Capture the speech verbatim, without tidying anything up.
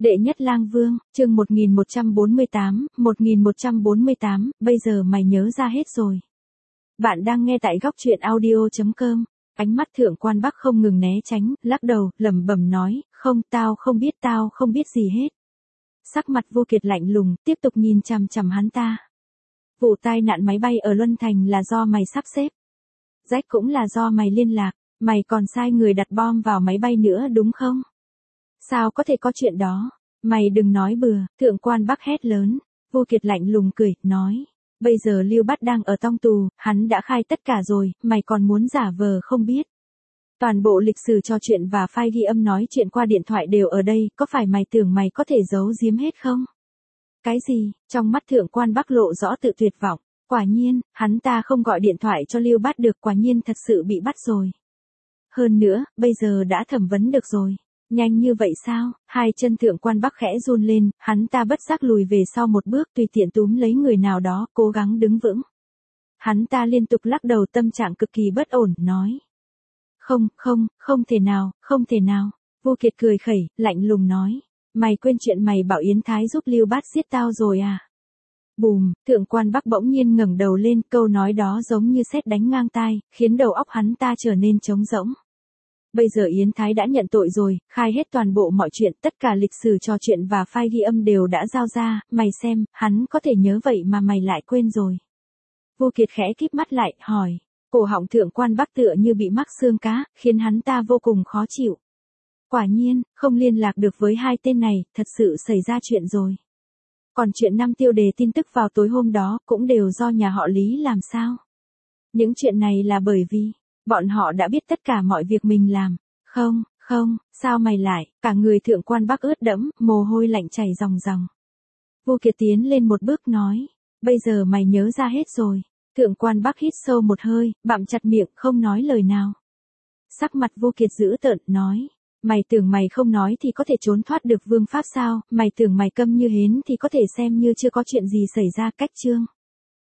Đệ nhất lang vương, chương một nghìn một trăm bốn mươi tám, một nghìn một trăm bốn mươi tám, bây giờ mày nhớ ra hết rồi. Bạn đang nghe tại góc truyện audio chấm com. Ánh mắt thượng quan Bắc không ngừng né tránh, lắc đầu, lẩm bẩm nói, không, tao không biết, tao không biết gì hết. Sắc mặt Vô Kiệt lạnh lùng, tiếp tục nhìn chằm chằm hắn ta. Vụ tai nạn máy bay ở Luân Thành là do mày sắp xếp. Rách cũng là do mày liên lạc, mày còn sai người đặt bom vào máy bay nữa đúng không? Sao có thể có chuyện đó? Mày đừng nói bừa, thượng quan Bắc hét lớn. Vô Kiệt lạnh lùng cười, nói. Bây giờ Lưu Bát đang ở tông tù, hắn đã khai tất cả rồi, mày còn muốn giả vờ không biết. Toàn bộ lịch sử trò chuyện và file ghi âm nói chuyện qua điện thoại đều ở đây, có phải mày tưởng mày có thể giấu giếm hết không? Cái gì? Trong mắt thượng quan Bắc lộ rõ tự tuyệt vọng. Quả nhiên, hắn ta không gọi điện thoại cho Lưu Bát được, quả nhiên thật sự bị bắt rồi. Hơn nữa, bây giờ đã thẩm vấn được rồi. Nhanh như vậy sao? Hai chân thượng quan Bắc khẽ run lên, hắn ta bất giác lùi về sau một bước, tùy tiện túm lấy người nào đó, cố gắng đứng vững. Hắn ta liên tục lắc đầu, tâm trạng cực kỳ bất ổn, nói. Không, không, không thể nào, không thể nào. Vô Kiệt cười khẩy, lạnh lùng nói. Mày quên chuyện mày bảo Yến Thái giúp Lưu Bát giết tao rồi à? Bùm, thượng quan Bắc bỗng nhiên ngẩng đầu lên, câu nói đó giống như sét đánh ngang tai, khiến đầu óc hắn ta trở nên trống rỗng. Bây giờ Yến Thái đã nhận tội rồi, khai hết toàn bộ mọi chuyện, tất cả lịch sử trò chuyện và file ghi âm đều đã giao ra, mày xem, hắn có thể nhớ vậy mà mày lại quên rồi. Vô Kiệt khẽ kíp mắt lại, hỏi. Cổ họng thượng quan Bắc tựa như bị mắc xương cá, khiến hắn ta vô cùng khó chịu. Quả nhiên, không liên lạc được với hai tên này, thật sự xảy ra chuyện rồi. Còn chuyện năm tiêu đề tin tức vào tối hôm đó, cũng đều do nhà họ Lý làm sao? Những chuyện này là bởi vì bọn họ đã biết tất cả mọi việc mình làm. Không, không, sao mày lại? Cả người thượng quan Bắc ướt đẫm, mồ hôi lạnh chảy ròng ròng. Vô Kiệt tiến lên một bước nói. Bây giờ mày nhớ ra hết rồi. Thượng quan Bắc hít sâu một hơi, bặm chặt miệng, không nói lời nào. Sắc mặt Vô Kiệt dữ tợn, nói. Mày tưởng mày không nói thì có thể trốn thoát được vương pháp sao? Mày tưởng mày câm như hến thì có thể xem như chưa có chuyện gì xảy ra, cách chương.